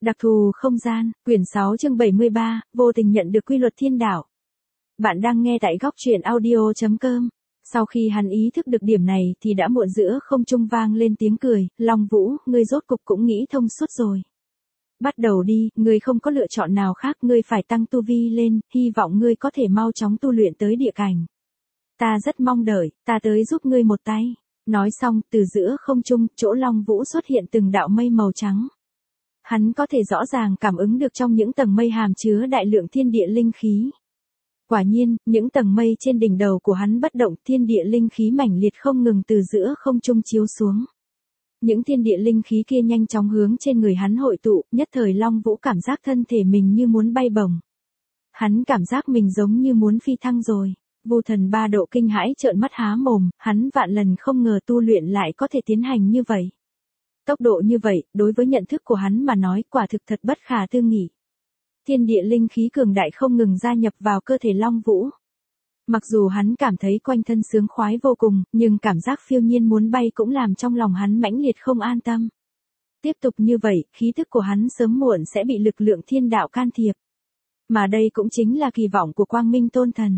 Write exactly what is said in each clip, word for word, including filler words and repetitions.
Đặc thù không gian, quyển sáu chương bảy mươi ba, vô tình nhận được quy luật thiên đạo. Bạn đang nghe tại góc truyện audio chấm com. Sau khi hắn ý thức được điểm này thì đã muộn, giữa không trung vang lên tiếng cười, Long Vũ, ngươi rốt cục cũng nghĩ thông suốt rồi. Bắt đầu đi, ngươi không có lựa chọn nào khác, ngươi phải tăng tu vi lên, hy vọng ngươi có thể mau chóng tu luyện tới địa cảnh. Ta rất mong đợi, ta tới giúp ngươi một tay. Nói xong, từ giữa không trung, chỗ Long Vũ xuất hiện từng đạo mây màu trắng. Hắn có thể rõ ràng cảm ứng được trong những tầng mây hàm chứa đại lượng thiên địa linh khí. Quả nhiên, những tầng mây trên đỉnh đầu của hắn bất động, thiên địa linh khí mãnh liệt không ngừng từ giữa không trung chiếu xuống. Những thiên địa linh khí kia nhanh chóng hướng trên người hắn hội tụ, nhất thời Long Vũ cảm giác thân thể mình như muốn bay bổng. Hắn cảm giác mình giống như muốn phi thăng rồi. Vu Thần ba độ kinh hãi trợn mắt há mồm, hắn vạn lần không ngờ tu luyện lại có thể tiến hành như vậy. Tốc độ như vậy, đối với nhận thức của hắn mà nói, quả thực thật bất khả tư nghị. Thiên địa linh khí cường đại không ngừng gia nhập vào cơ thể Long Vũ. Mặc dù hắn cảm thấy quanh thân sướng khoái vô cùng, nhưng cảm giác phiêu nhiên muốn bay cũng làm trong lòng hắn mãnh liệt không an tâm. Tiếp tục như vậy, khí thức của hắn sớm muộn sẽ bị lực lượng thiên đạo can thiệp. Mà đây cũng chính là kỳ vọng của Quang Minh Tôn Thần.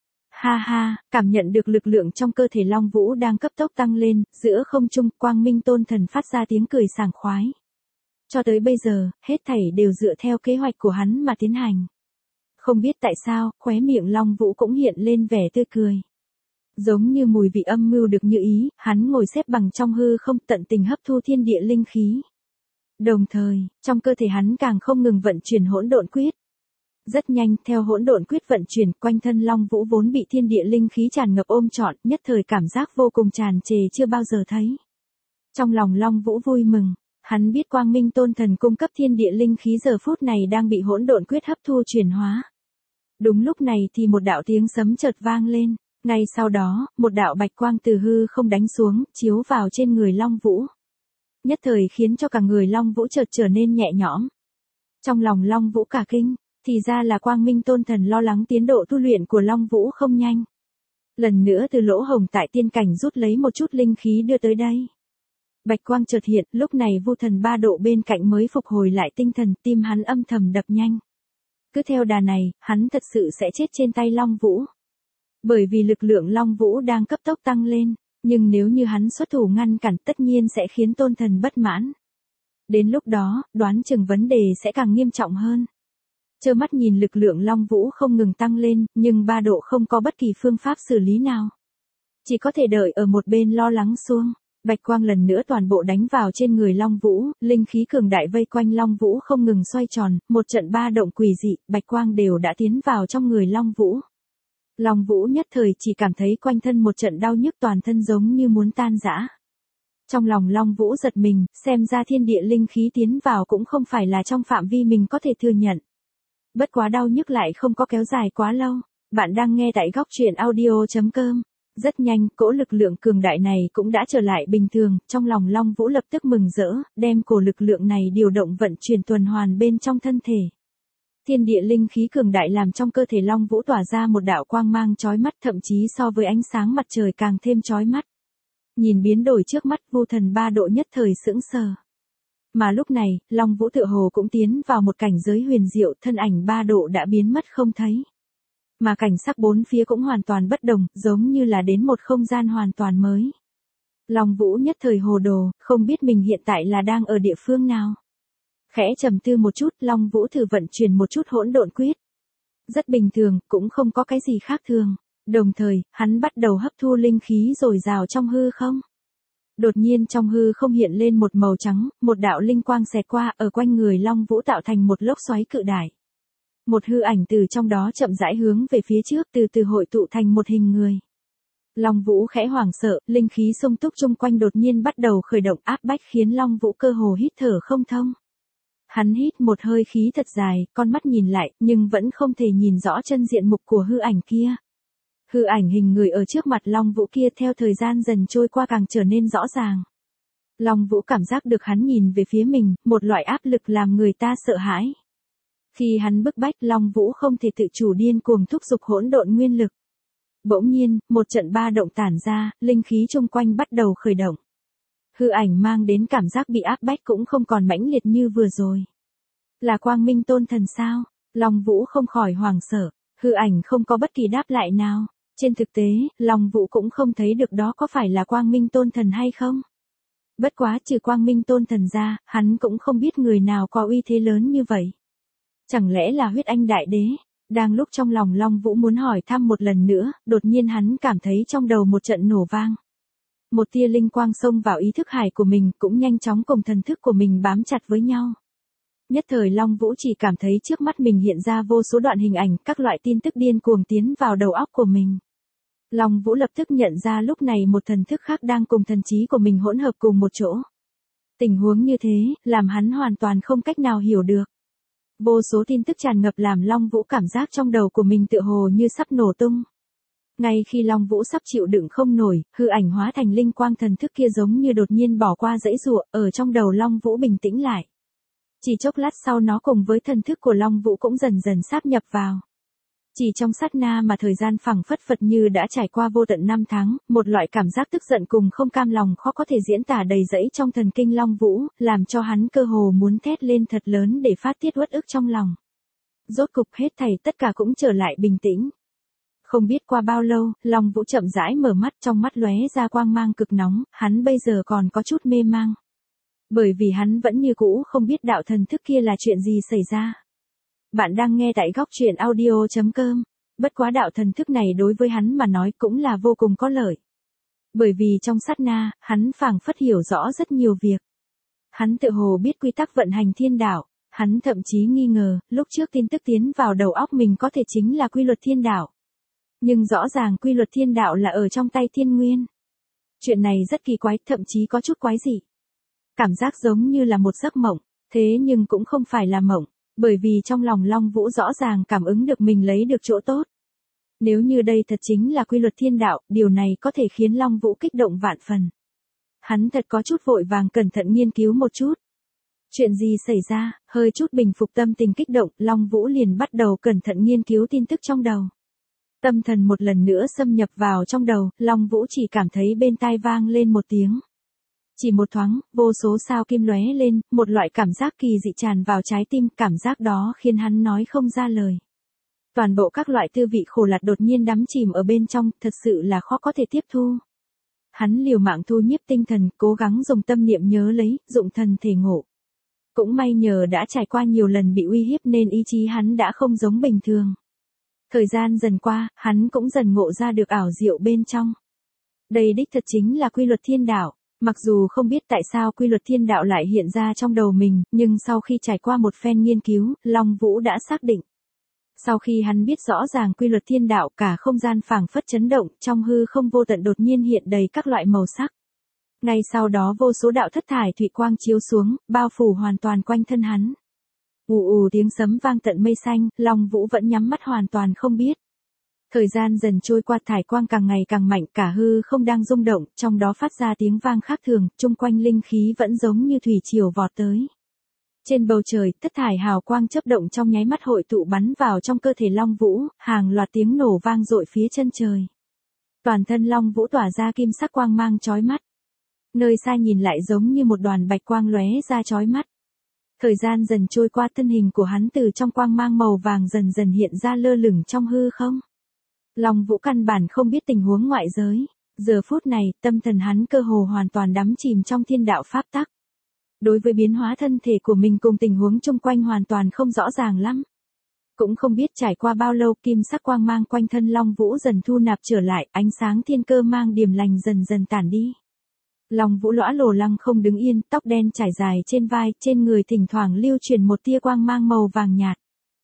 Ha ha, cảm nhận được lực lượng trong cơ thể Long Vũ đang cấp tốc tăng lên, giữa không trung, Quang Minh Tôn Thần phát ra tiếng cười sảng khoái. Cho tới bây giờ, hết thảy đều dựa theo kế hoạch của hắn mà tiến hành. Không biết tại sao, khóe miệng Long Vũ cũng hiện lên vẻ tươi cười. Giống như mùi vị âm mưu được như ý, hắn ngồi xếp bằng trong hư không, tận tình hấp thu thiên địa linh khí. Đồng thời, trong cơ thể hắn càng không ngừng vận chuyển hỗn độn quyết. Rất nhanh, theo hỗn độn quyết vận chuyển, quanh thân Long Vũ vốn bị thiên địa linh khí tràn ngập ôm trọn, nhất thời cảm giác vô cùng tràn trề chưa bao giờ thấy. Trong lòng Long Vũ vui mừng, hắn biết Quang Minh Tôn Thần cung cấp thiên địa linh khí giờ phút này đang bị hỗn độn quyết hấp thu chuyển hóa. Đúng lúc này thì một đạo tiếng sấm chợt vang lên, ngay sau đó, một đạo bạch quang từ hư không đánh xuống, chiếu vào trên người Long Vũ. Nhất thời khiến cho cả người Long Vũ chợt trở nên nhẹ nhõm. Trong lòng Long Vũ cả kinh. Thì ra là Quang Minh Tôn Thần lo lắng tiến độ tu luyện của Long Vũ không nhanh. Lần nữa từ lỗ hổng tại tiên cảnh rút lấy một chút linh khí đưa tới đây. Bạch quang chợt hiện, lúc này Vu Thần ba độ bên cạnh mới phục hồi lại tinh thần, tim hắn âm thầm đập nhanh. Cứ theo đà này, hắn thật sự sẽ chết trên tay Long Vũ. Bởi vì lực lượng Long Vũ đang cấp tốc tăng lên, nhưng nếu như hắn xuất thủ ngăn cản tất nhiên sẽ khiến Tôn Thần bất mãn. Đến lúc đó, đoán chừng vấn đề sẽ càng nghiêm trọng hơn. Trơ mắt nhìn lực lượng Long Vũ không ngừng tăng lên, nhưng ba độ không có bất kỳ phương pháp xử lý nào. Chỉ có thể đợi ở một bên lo lắng xuông. Bạch quang lần nữa toàn bộ đánh vào trên người Long Vũ, linh khí cường đại vây quanh Long Vũ không ngừng xoay tròn, một trận ba động quỷ dị, bạch quang đều đã tiến vào trong người Long Vũ. Long Vũ nhất thời chỉ cảm thấy quanh thân một trận đau nhức, toàn thân giống như muốn tan rã. Trong lòng Long Vũ giật mình, xem ra thiên địa linh khí tiến vào cũng không phải là trong phạm vi mình có thể thừa nhận. Bất quá đau nhức lại không có kéo dài quá lâu. Bạn đang nghe tại góc truyện audio chấm com. Rất nhanh, cỗ lực lượng cường đại này cũng đã trở lại bình thường, trong lòng Long Vũ lập tức mừng rỡ, đem cổ lực lượng này điều động vận chuyển tuần hoàn bên trong thân thể. Thiên địa linh khí cường đại làm trong cơ thể Long Vũ tỏa ra một đạo quang mang chói mắt, thậm chí so với ánh sáng mặt trời càng thêm chói mắt. Nhìn biến đổi trước mắt, Vu Thần ba độ nhất thời sững sờ. Mà lúc này, Long Vũ tựa hồ cũng tiến vào một cảnh giới huyền diệu, thân ảnh ba độ đã biến mất không thấy. Mà cảnh sắc bốn phía cũng hoàn toàn bất đồng, giống như là đến một không gian hoàn toàn mới. Long Vũ nhất thời hồ đồ, không biết mình hiện tại là đang ở địa phương nào. Khẽ trầm tư một chút, Long Vũ thử vận chuyển một chút hỗn độn quyết. Rất bình thường, cũng không có cái gì khác thường. Đồng thời, hắn bắt đầu hấp thu linh khí dồi dào trong hư không. Đột nhiên trong hư không hiện lên một màu trắng, một đạo linh quang xẹt qua, ở quanh người Long Vũ tạo thành một lốc xoáy cự đại. Một hư ảnh từ trong đó chậm rãi hướng về phía trước, từ từ hội tụ thành một hình người. Long Vũ khẽ hoảng sợ, linh khí xung túc chung quanh đột nhiên bắt đầu khởi động áp bách khiến Long Vũ cơ hồ hít thở không thông. Hắn hít một hơi khí thật dài, con mắt nhìn lại, nhưng vẫn không thể nhìn rõ chân diện mục của hư ảnh kia. Hư ảnh hình người ở trước mặt Long Vũ kia theo thời gian dần trôi qua càng trở nên rõ ràng. Long Vũ cảm giác được hắn nhìn về phía mình, một loại áp lực làm người ta sợ hãi. Khi hắn bức bách, Long Vũ không thể tự chủ điên cuồng thúc giục hỗn độn nguyên lực. Bỗng nhiên, một trận ba động tản ra, linh khí chung quanh bắt đầu khởi động. Hư ảnh mang đến cảm giác bị áp bách cũng không còn mãnh liệt như vừa rồi. Là Quang Minh Tôn Thần sao? Long Vũ không khỏi hoảng sợ, hư ảnh không có bất kỳ đáp lại nào. Trên thực tế, Long Vũ cũng không thấy được đó có phải là Quang Minh Tôn Thần hay không. Bất quá trừ Quang Minh Tôn Thần ra, hắn cũng không biết người nào có uy thế lớn như vậy. Chẳng lẽ là Huyết Anh Đại Đế? Đang lúc trong lòng Long Vũ muốn hỏi thăm một lần nữa, đột nhiên hắn cảm thấy trong đầu một trận nổ vang. Một tia linh quang xông vào ý thức hải của mình, cũng nhanh chóng cùng thần thức của mình bám chặt với nhau. Nhất thời Long Vũ chỉ cảm thấy trước mắt mình hiện ra vô số đoạn hình ảnh, các loại tin tức điên cuồng tiến vào đầu óc của mình. Long Vũ lập tức nhận ra lúc này một thần thức khác đang cùng thần trí của mình hỗn hợp cùng một chỗ. Tình huống như thế, làm hắn hoàn toàn không cách nào hiểu được. Vô số tin tức tràn ngập làm Long Vũ cảm giác trong đầu của mình tựa hồ như sắp nổ tung. Ngay khi Long Vũ sắp chịu đựng không nổi, hư ảnh hóa thành linh quang thần thức kia giống như đột nhiên bỏ qua dãy giụa, ở trong đầu Long Vũ bình tĩnh lại. Chỉ chốc lát sau nó cùng với thần thức của Long Vũ cũng dần dần sáp nhập vào. Chỉ trong sát na mà thời gian phẳng phất phật như đã trải qua vô tận năm tháng, một loại cảm giác tức giận cùng không cam lòng khó có thể diễn tả đầy dẫy trong thần kinh Long Vũ, làm cho hắn cơ hồ muốn thét lên thật lớn để phát tiết uất ức trong lòng. Rốt cục hết thảy tất cả cũng trở lại bình tĩnh. Không biết qua bao lâu, Long Vũ chậm rãi mở mắt, trong mắt lóe ra quang mang cực nóng, hắn bây giờ còn có chút mê mang. Bởi vì hắn vẫn như cũ không biết đạo thần thức kia là chuyện gì xảy ra. Bạn đang nghe tại góc truyện audio chấm com. Bất quá đạo thần thức này đối với hắn mà nói cũng là vô cùng có lợi. Bởi vì trong sát na, hắn phảng phất hiểu rõ rất nhiều việc. Hắn tự hồ biết quy tắc vận hành thiên đạo, hắn thậm chí nghi ngờ, lúc trước tin tức tiến vào đầu óc mình có thể chính là quy luật thiên đạo. Nhưng rõ ràng quy luật thiên đạo là ở trong tay thiên nguyên. Chuyện này rất kỳ quái, thậm chí có chút quái dị. Cảm giác giống như là một giấc mộng, thế nhưng cũng không phải là mộng, bởi vì trong lòng Long Vũ rõ ràng cảm ứng được mình lấy được chỗ tốt. Nếu như đây thật chính là quy luật thiên đạo, điều này có thể khiến Long Vũ kích động vạn phần. Hắn thật có chút vội vàng cẩn thận nghiên cứu một chút. Chuyện gì xảy ra, hơi chút bình phục tâm tình kích động, Long Vũ liền bắt đầu cẩn thận nghiên cứu tin tức trong đầu. Tâm thần một lần nữa xâm nhập vào trong đầu, Long Vũ chỉ cảm thấy bên tai vang lên một tiếng. Chỉ một thoáng, vô số sao kim lóe lên, một loại cảm giác kỳ dị tràn vào trái tim, cảm giác đó khiến hắn nói không ra lời. Toàn bộ các loại tư vị khổ lạt đột nhiên đắm chìm ở bên trong, thật sự là khó có thể tiếp thu. Hắn liều mạng thu nhiếp tinh thần, cố gắng dùng tâm niệm nhớ lấy, dụng thần thể ngộ. Cũng may nhờ đã trải qua nhiều lần bị uy hiếp nên ý chí hắn đã không giống bình thường. Thời gian dần qua, hắn cũng dần ngộ ra được ảo diệu bên trong. Đây đích thật chính là quy luật thiên đạo. Mặc dù không biết tại sao quy luật thiên đạo lại hiện ra trong đầu mình, nhưng sau khi trải qua một phen nghiên cứu, Long Vũ đã xác định. Sau khi hắn biết rõ ràng quy luật thiên đạo, cả không gian phảng phất chấn động, trong hư không vô tận đột nhiên hiện đầy các loại màu sắc. Ngay sau đó vô số đạo thất thải thủy quang chiếu xuống, bao phủ hoàn toàn quanh thân hắn. Ù ù tiếng sấm vang tận mây xanh, Long Vũ vẫn nhắm mắt hoàn toàn không biết. Thời gian dần trôi qua, thải quang càng ngày càng mạnh, cả hư không đang rung động, trong đó phát ra tiếng vang khác thường, chung quanh linh khí vẫn giống như thủy triều vọt tới. Trên bầu trời, thất thải hào quang chớp động trong nháy mắt hội tụ bắn vào trong cơ thể Long Vũ, hàng loạt tiếng nổ vang dội phía chân trời. Toàn thân Long Vũ tỏa ra kim sắc quang mang chói mắt. Nơi xa nhìn lại giống như một đoàn bạch quang lóe ra chói mắt. Thời gian dần trôi qua, thân hình của hắn từ trong quang mang màu vàng dần dần hiện ra lơ lửng trong hư không. Long Vũ căn bản không biết tình huống ngoại giới. Giờ phút này, tâm thần hắn cơ hồ hoàn toàn đắm chìm trong thiên đạo pháp tắc. Đối với biến hóa thân thể của mình cùng tình huống chung quanh hoàn toàn không rõ ràng lắm. Cũng không biết trải qua bao lâu, kim sắc quang mang quanh thân Long Vũ dần thu nạp trở lại, ánh sáng thiên cơ mang điềm lành dần dần tản đi. Long Vũ lõa lồ lăng không đứng yên, tóc đen trải dài trên vai, trên người thỉnh thoảng lưu truyền một tia quang mang màu vàng nhạt.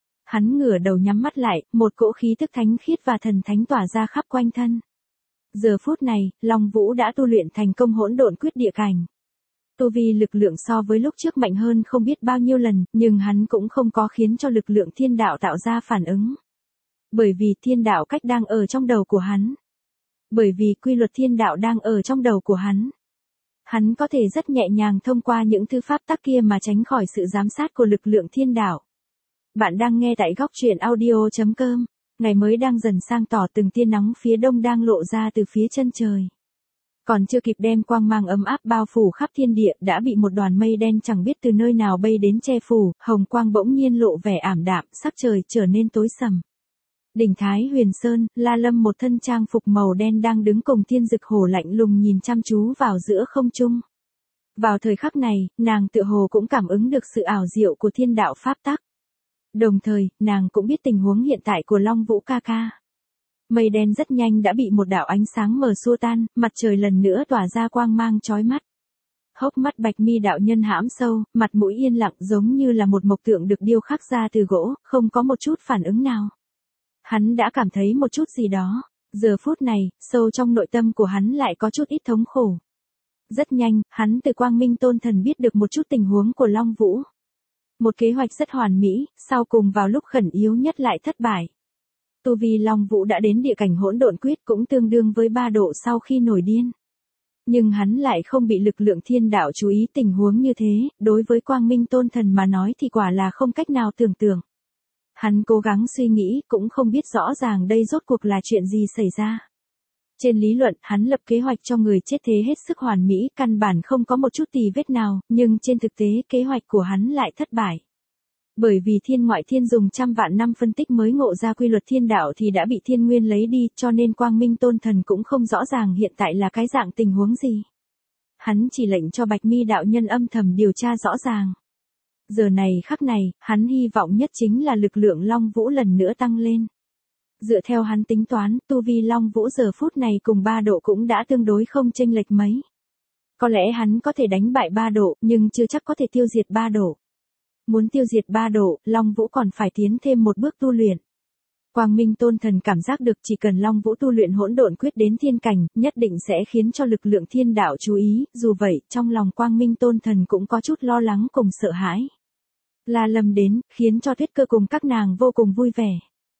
Hắn ngửa đầu nhắm mắt lại, một cỗ khí tức thánh khiết và thần thánh tỏa ra khắp quanh thân. Giờ phút này, Long Vũ đã tu luyện thành công hỗn độn quyết địa cảnh. Tu vi lực lượng so với lúc trước mạnh hơn không biết bao nhiêu lần, nhưng hắn cũng không có khiến cho lực lượng thiên đạo tạo ra phản ứng. Bởi vì thiên đạo cách đang ở trong đầu của hắn. Bởi vì quy luật thiên đạo đang ở trong đầu của hắn. Hắn có thể rất nhẹ nhàng thông qua những thư pháp tắc kia mà tránh khỏi sự giám sát của lực lượng thiên đạo. Bạn đang nghe tại góc truyện audio chấm com. Ngày mới đang dần sang tỏ, từng tia nắng phía đông đang lộ ra từ phía chân trời. Còn chưa kịp đem quang mang ấm áp bao phủ khắp thiên địa đã bị một đoàn mây đen chẳng biết từ nơi nào bay đến che phủ, hồng quang bỗng nhiên lộ vẻ ảm đạm, sắc trời trở nên tối sầm. Đỉnh Thái Huyền Sơn, La Lâm một thân trang phục màu đen đang đứng cùng Thiên Dực Hổ lạnh lùng nhìn chăm chú vào giữa không trung. Vào thời khắc này, nàng tựa hồ cũng cảm ứng được sự ảo diệu của thiên đạo pháp tắc. Đồng thời, nàng cũng biết tình huống hiện tại của Long Vũ ca ca. Mây đen rất nhanh đã bị một đạo ánh sáng mờ xua tan, mặt trời lần nữa tỏa ra quang mang chói mắt. Hốc mắt Bạch Mi đạo nhân hãm sâu, mặt mũi yên lặng giống như là một mộc tượng được điêu khắc ra từ gỗ, không có một chút phản ứng nào. Hắn đã cảm thấy một chút gì đó, giờ phút này, sâu trong nội tâm của hắn lại có chút ít thống khổ. Rất nhanh, hắn từ Quang Minh Tôn Thần biết được một chút tình huống của Long Vũ. Một kế hoạch rất hoàn mỹ, sau cùng vào lúc khẩn yếu nhất lại thất bại. Tu vi Long Vũ đã đến địa cảnh hỗn độn quyết cũng tương đương với ba độ sau khi nổi điên. Nhưng hắn lại không bị lực lượng thiên đạo chú ý tình huống như thế, đối với Quang Minh Tôn Thần mà nói thì quả là không cách nào tưởng tượng. Hắn cố gắng suy nghĩ cũng không biết rõ ràng đây rốt cuộc là chuyện gì xảy ra. Trên lý luận, hắn lập kế hoạch cho người chết thế hết sức hoàn mỹ, căn bản không có một chút tì vết nào, nhưng trên thực tế kế hoạch của hắn lại thất bại. Bởi vì thiên ngoại thiên dùng trăm vạn năm phân tích mới ngộ ra quy luật thiên đạo thì đã bị thiên nguyên lấy đi, cho nên Quang Minh Tôn Thần cũng không rõ ràng hiện tại là cái dạng tình huống gì. Hắn chỉ lệnh cho Bạch Mi đạo nhân âm thầm điều tra rõ ràng. Giờ này khắc này, hắn hy vọng nhất chính là lực lượng Long Vũ lần nữa tăng lên. Dựa theo hắn tính toán, tu vi Long Vũ giờ phút này cùng ba độ cũng đã tương đối không chênh lệch mấy. Có lẽ hắn có thể đánh bại ba độ, nhưng chưa chắc có thể tiêu diệt ba độ. Muốn tiêu diệt ba độ, Long Vũ còn phải tiến thêm một bước tu luyện. Quang Minh Tôn Thần cảm giác được chỉ cần Long Vũ tu luyện hỗn độn quyết đến thiên cảnh, nhất định sẽ khiến cho lực lượng thiên đạo chú ý, dù vậy, trong lòng Quang Minh Tôn Thần cũng có chút lo lắng cùng sợ hãi. La Lâm đến, khiến cho Tuyết Cơ cùng các nàng vô cùng vui vẻ.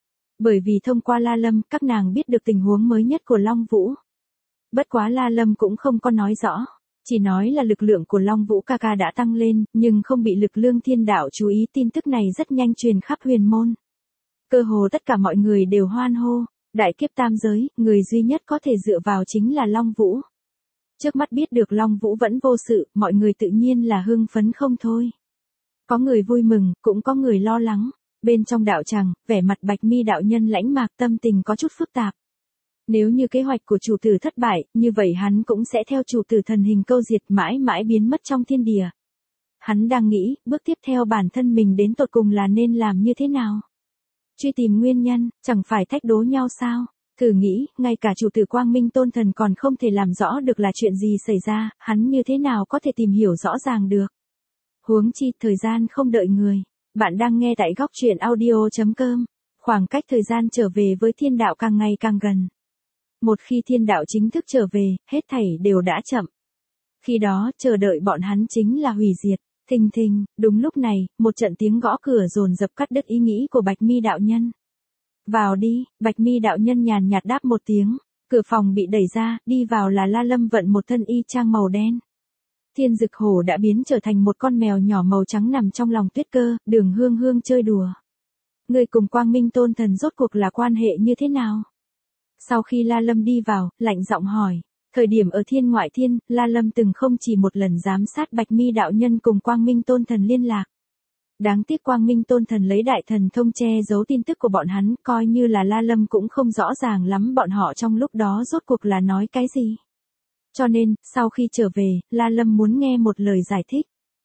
Bởi vì thông qua La Lâm, các nàng biết được tình huống mới nhất của Long Vũ. Bất quá La Lâm cũng không có nói rõ, chỉ nói là lực lượng của Long Vũ ca ca đã tăng lên, nhưng không bị lực lượng thiên đạo chú ý. Tin tức này rất nhanh truyền khắp huyền môn. Cơ hồ tất cả mọi người đều hoan hô, đại kiếp tam giới, người duy nhất có thể dựa vào chính là Long Vũ. Trước mắt biết được Long Vũ vẫn vô sự, mọi người tự nhiên là hưng phấn không thôi. Có người vui mừng, cũng có người lo lắng. Bên trong đạo tràng, vẻ mặt Bạch Mi đạo nhân lãnh mạc, tâm tình có chút phức tạp. Nếu như kế hoạch của chủ tử thất bại, như vậy hắn cũng sẽ theo chủ tử thần hình câu diệt, mãi mãi biến mất trong thiên địa. Hắn đang nghĩ, bước tiếp theo bản thân mình đến tột cùng là nên làm như thế nào? Truy tìm nguyên nhân, chẳng phải thách đố nhau sao? Thử nghĩ, ngay cả chủ tử Quang Minh Tôn Thần còn không thể làm rõ được là chuyện gì xảy ra, hắn như thế nào có thể tìm hiểu rõ ràng được? Huống chi, thời gian không đợi người. Bạn đang nghe tại góc truyện audio chấm com. Khoảng cách thời gian trở về với thiên đạo càng ngày càng gần. Một khi thiên đạo chính thức trở về, hết thảy đều đã chậm. Khi đó, chờ đợi bọn hắn chính là hủy diệt. Thình thình, đúng lúc này, một trận tiếng gõ cửa dồn dập cắt đứt ý nghĩ của Bạch Mi đạo nhân. Vào đi, Bạch Mi đạo nhân nhàn nhạt đáp một tiếng. Cửa phòng bị đẩy ra, đi vào là La Lâm vận một thân y trang màu đen. Thiên Dực Hổ đã biến trở thành một con mèo nhỏ màu trắng nằm trong lòng Tuyết Cơ, Đường Hương Hương chơi đùa. Người cùng Quang Minh Tôn Thần rốt cuộc là quan hệ như thế nào? Sau khi La Lâm đi vào, lạnh giọng hỏi. Thời điểm ở thiên ngoại thiên, La Lâm từng không chỉ một lần giám sát Bạch Mi đạo nhân cùng Quang Minh Tôn Thần liên lạc. Đáng tiếc Quang Minh Tôn Thần lấy đại thần thông che giấu tin tức của bọn hắn, coi như là La Lâm cũng không rõ ràng lắm bọn họ trong lúc đó rốt cuộc là nói cái gì. Cho nên, sau khi trở về, La Lâm muốn nghe một lời giải thích.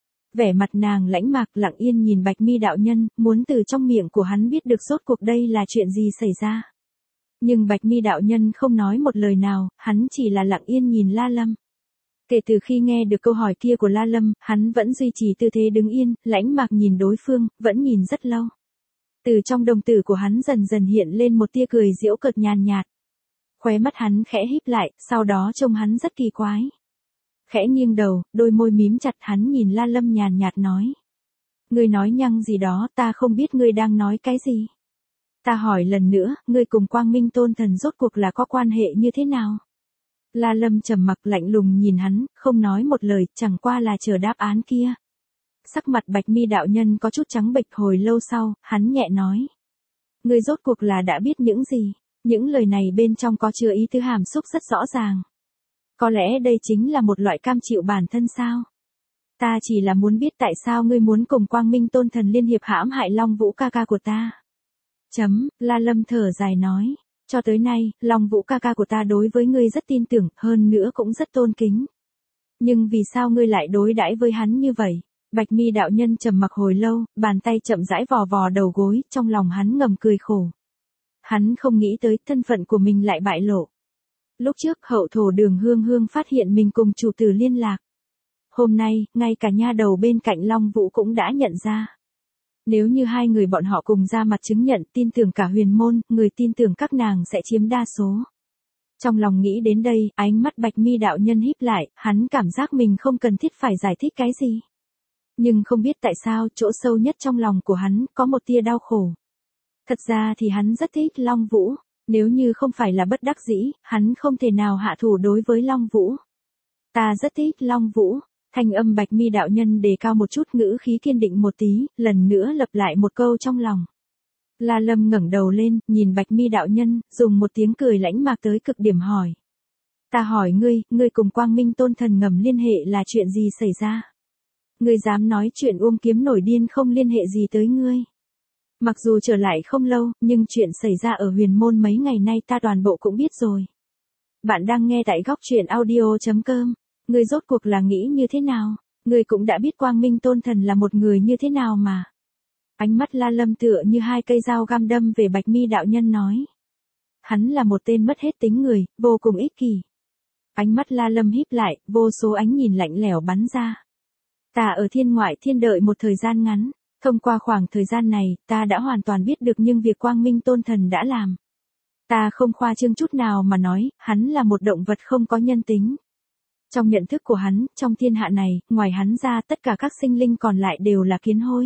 Vẻ mặt nàng lãnh mạc lặng yên nhìn Bạch Mi đạo nhân, muốn từ trong miệng của hắn biết được rốt cuộc đây là chuyện gì xảy ra. Nhưng Bạch Mi đạo nhân không nói một lời nào, hắn chỉ là lặng yên nhìn La Lâm. Kể từ khi nghe được câu hỏi kia của La Lâm, hắn vẫn duy trì tư thế đứng yên, lãnh mạc nhìn đối phương, vẫn nhìn rất lâu. Từ trong đồng tử của hắn dần dần hiện lên một tia cười giễu cợt nhàn nhạt. Khóe mắt hắn khẽ híp lại, sau đó trông hắn rất kỳ quái. Khẽ nghiêng đầu, đôi môi mím chặt, hắn nhìn La Lâm nhàn nhạt nói. Ngươi nói nhăng gì đó, ta không biết ngươi đang nói cái gì. Ta hỏi lần nữa, ngươi cùng Quang Minh Tôn Thần rốt cuộc là có quan hệ như thế nào? La Lâm trầm mặc lạnh lùng nhìn hắn, không nói một lời, chẳng qua là chờ đáp án kia. Sắc mặt Bạch Mi đạo nhân có chút trắng bệch, hồi lâu sau, hắn nhẹ nói. Ngươi rốt cuộc là đã biết những gì? Những lời này bên trong có chứa ý tứ hàm xúc rất rõ ràng. Có lẽ đây chính là một loại cam chịu bản thân sao? Ta chỉ là muốn biết tại sao ngươi muốn cùng Quang Minh Tôn Thần liên hiệp hãm hại Long Vũ ca ca của ta. Chấm, La Lâm thở dài nói. Cho tới nay, Long Vũ ca ca của ta đối với ngươi rất tin tưởng, hơn nữa cũng rất tôn kính. Nhưng vì sao ngươi lại đối đãi với hắn như vậy? Bạch Mi đạo nhân trầm mặc hồi lâu, bàn tay chậm rãi vò vò đầu gối, trong lòng hắn ngầm cười khổ. Hắn không nghĩ tới thân phận của mình lại bại lộ. Lúc trước hậu thổ Đường Hương Hương phát hiện mình cùng chủ tử liên lạc. Hôm nay, ngay cả nha đầu bên cạnh Long Vũ cũng đã nhận ra. Nếu như hai người bọn họ cùng ra mặt chứng nhận tin tưởng cả huyền môn, người tin tưởng các nàng sẽ chiếm đa số. Trong lòng nghĩ đến đây, ánh mắt Bạch Mi đạo nhân híp lại, hắn cảm giác mình không cần thiết phải giải thích cái gì. Nhưng không biết tại sao, chỗ sâu nhất trong lòng của hắn, có một tia đau khổ. Thật ra thì hắn rất thích Long Vũ, nếu như không phải là bất đắc dĩ, hắn không thể nào hạ thủ đối với Long Vũ. Ta rất thích Long Vũ, thanh âm Bạch Mi đạo nhân đề cao một chút, ngữ khí kiên định một tí, lần nữa lặp lại một câu trong lòng. La Lâm ngẩng đầu lên, nhìn Bạch Mi đạo nhân, dùng một tiếng cười lãnh mạc tới cực điểm hỏi. Ta hỏi ngươi, ngươi cùng Quang Minh Tôn Thần ngầm liên hệ là chuyện gì xảy ra? Ngươi dám nói chuyện Uông Kiếm nổi điên không liên hệ gì tới ngươi? Mặc dù trở lại không lâu, nhưng chuyện xảy ra ở huyền môn mấy ngày nay ta toàn bộ cũng biết rồi. Bạn đang nghe tại góc truyện audio chấm com. Ngươi rốt cuộc là nghĩ như thế nào? Ngươi cũng đã biết Quang Minh Tôn Thần là một người như thế nào mà. Ánh mắt La Lâm tựa như hai cây dao găm đâm về Bạch Mi đạo nhân nói. Hắn là một tên mất hết tính người, vô cùng ích kỷ. Ánh mắt La Lâm híp lại, vô số ánh nhìn lạnh lẽo bắn ra. Ta ở thiên ngoại thiên đợi một thời gian ngắn, thông qua khoảng thời gian này, ta đã hoàn toàn biết được những việc Quang Minh Tôn Thần đã làm. Ta không khoa trương chút nào mà nói, hắn là một động vật không có nhân tính. Trong nhận thức của hắn, trong thiên hạ này, ngoài hắn ra tất cả các sinh linh còn lại đều là kiến hôi.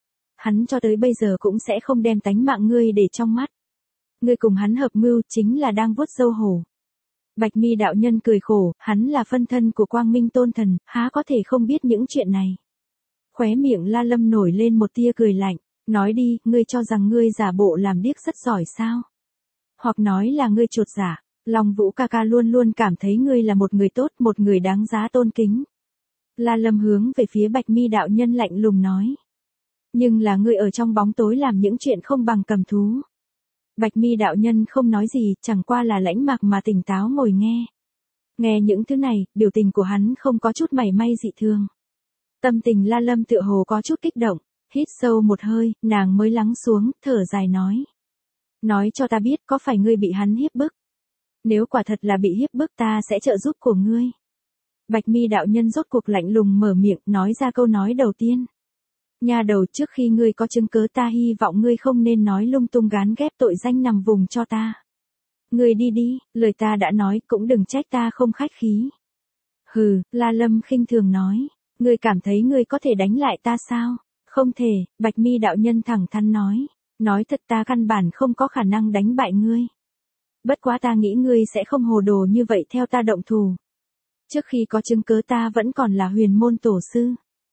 Hắn cho tới bây giờ cũng sẽ không đem tánh mạng ngươi để trong mắt. Ngươi cùng hắn hợp mưu chính là đang vuốt râu hổ. Bạch Mi đạo nhân cười khổ, hắn là phân thân của Quang Minh Tôn Thần, há có thể không biết những chuyện này. Khóe miệng La Lâm nổi lên một tia cười lạnh, nói đi, ngươi cho rằng ngươi giả bộ làm điếc rất giỏi sao? Hoặc nói là ngươi chột dạ, Long Vũ ca ca luôn luôn cảm thấy ngươi là một người tốt, một người đáng giá tôn kính. La Lâm hướng về phía Bạch Mi đạo nhân lạnh lùng nói. Nhưng là ngươi ở trong bóng tối làm những chuyện không bằng cầm thú. Bạch Mi đạo nhân không nói gì, chẳng qua là lãnh mạc mà tỉnh táo ngồi nghe. Nghe những thứ này, biểu tình của hắn không có chút mảy may dị thường. Tâm tình La Lâm tựa hồ có chút kích động, hít sâu một hơi, nàng mới lắng xuống, thở dài nói. Nói cho ta biết có phải ngươi bị hắn hiếp bức? Nếu quả thật là bị hiếp bức ta sẽ trợ giúp của ngươi. Bạch Mi đạo nhân rốt cuộc lạnh lùng mở miệng, nói ra câu nói đầu tiên. Nhà đầu, trước khi ngươi có chứng cớ ta hy vọng ngươi không nên nói lung tung gán ghép tội danh nằm vùng cho ta. Ngươi đi đi, lời ta đã nói cũng đừng trách ta không khách khí. Hừ, La Lâm khinh thường nói, ngươi cảm thấy ngươi có thể đánh lại ta sao? Không thể, Bạch Mi đạo nhân thẳng thắn nói, nói thật ta căn bản không có khả năng đánh bại ngươi. Bất quá ta nghĩ ngươi sẽ không hồ đồ như vậy theo ta động thủ. Trước khi có chứng cớ ta vẫn còn là huyền môn tổ sư.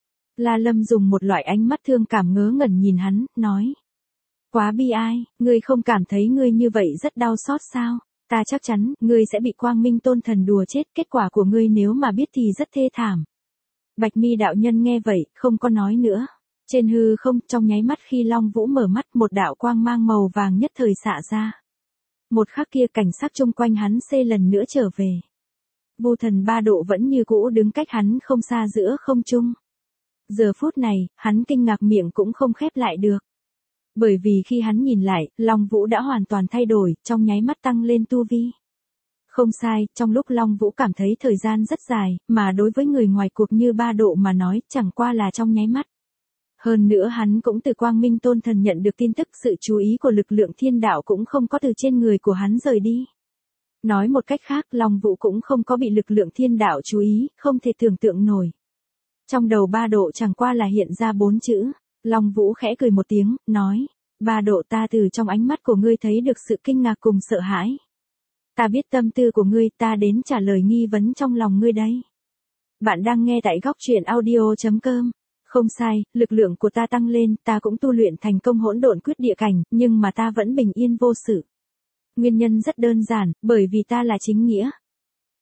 La Lâm dùng một loại ánh mắt thương cảm ngớ ngẩn nhìn hắn, nói. Quá bi ai, ngươi không cảm thấy ngươi như vậy rất đau xót sao? Ta chắc chắn, ngươi sẽ bị Quang Minh Tôn Thần đùa chết, kết quả của ngươi nếu mà biết thì rất thê thảm. Bạch Mi đạo nhân nghe vậy, không có nói nữa. Trên hư không, trong nháy mắt khi Long Vũ mở mắt, một đạo quang mang màu vàng nhất thời xạ ra. Một khắc kia cảnh sắc chung quanh hắn xê lần nữa trở về. Vu Thần ba độ vẫn như cũ đứng cách hắn không xa giữa không trung. Giờ phút này, hắn kinh ngạc miệng cũng không khép lại được. Bởi vì khi hắn nhìn lại, Long Vũ đã hoàn toàn thay đổi, trong nháy mắt tăng lên tu vi. Không sai, trong lúc Long Vũ cảm thấy thời gian rất dài, mà đối với người ngoài cuộc như ba độ mà nói, chẳng qua là trong nháy mắt. Hơn nữa hắn cũng từ Quang Minh Tôn Thần nhận được tin tức, sự chú ý của lực lượng thiên đạo cũng không có từ trên người của hắn rời đi. Nói một cách khác, Long Vũ cũng không có bị lực lượng thiên đạo chú ý, không thể tưởng tượng nổi. Trong đầu ba độ chẳng qua là hiện ra bốn chữ. Long Vũ khẽ cười một tiếng, nói, ba độ ta từ trong ánh mắt của ngươi thấy được sự kinh ngạc cùng sợ hãi. Ta biết tâm tư của ngươi, ta đến trả lời nghi vấn trong lòng ngươi đây. Bạn đang nghe tại góc truyện audio chấm com. Không sai, lực lượng của ta tăng lên, ta cũng tu luyện thành công hỗn độn quyết địa cảnh, nhưng mà ta vẫn bình yên vô sự. Nguyên nhân rất đơn giản, bởi vì ta là chính nghĩa.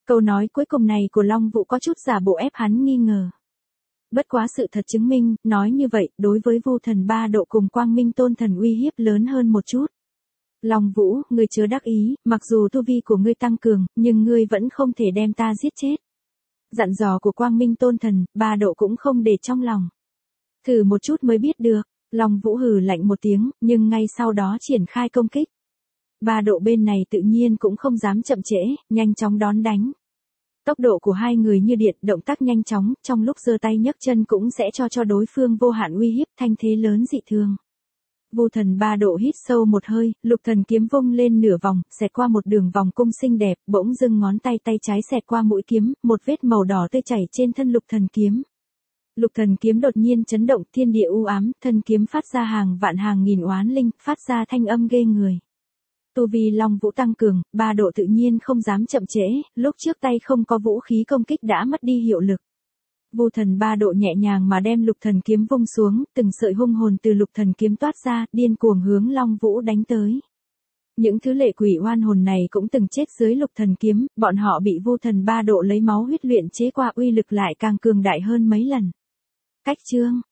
Câu nói cuối cùng này của Long Vũ có chút giả bộ ép hắn nghi ngờ. Bất quá sự thật chứng minh, nói như vậy, đối với Vu Thần Ba Độ cùng Quang Minh Tôn Thần uy hiếp lớn hơn một chút. Long Vũ, ngươi chớ đắc ý, mặc dù tu vi của ngươi tăng cường, nhưng ngươi vẫn không thể đem ta giết chết. Dặn dò của Quang Minh Tôn Thần, Ba Độ cũng không để trong lòng. Thử một chút mới biết được, Long Vũ hừ lạnh một tiếng, nhưng ngay sau đó triển khai công kích. Ba Độ bên này tự nhiên cũng không dám chậm trễ, nhanh chóng đón đánh. Tốc độ của hai người như điện, động tác nhanh chóng, trong lúc giơ tay nhấc chân cũng sẽ cho cho đối phương vô hạn uy hiếp, thanh thế lớn dị thường. Vu Thần Ba Độ hít sâu một hơi, lục thần kiếm vung lên nửa vòng, xẹt qua một đường vòng cung xinh đẹp, bỗng dưng ngón tay tay trái xẹt qua mũi kiếm, một vết màu đỏ tươi chảy trên thân lục thần kiếm. Lục thần kiếm đột nhiên chấn động, thiên địa u ám, thân kiếm phát ra hàng vạn hàng nghìn oán linh, phát ra thanh âm ghê người. Tu vi Long Vũ tăng cường, Ba Độ tự nhiên không dám chậm trễ, lúc trước tay không có vũ khí công kích đã mất đi hiệu lực. Vu Thần Ba Độ nhẹ nhàng mà đem lục thần kiếm vung xuống, từng sợi hung hồn từ lục thần kiếm toát ra, điên cuồng hướng Long Vũ đánh tới. Những thứ lệ quỷ oan hồn này cũng từng chết dưới lục thần kiếm, bọn họ bị Vu Thần Ba Độ lấy máu huyết luyện chế qua, uy lực lại càng cường đại hơn mấy lần. Cách chương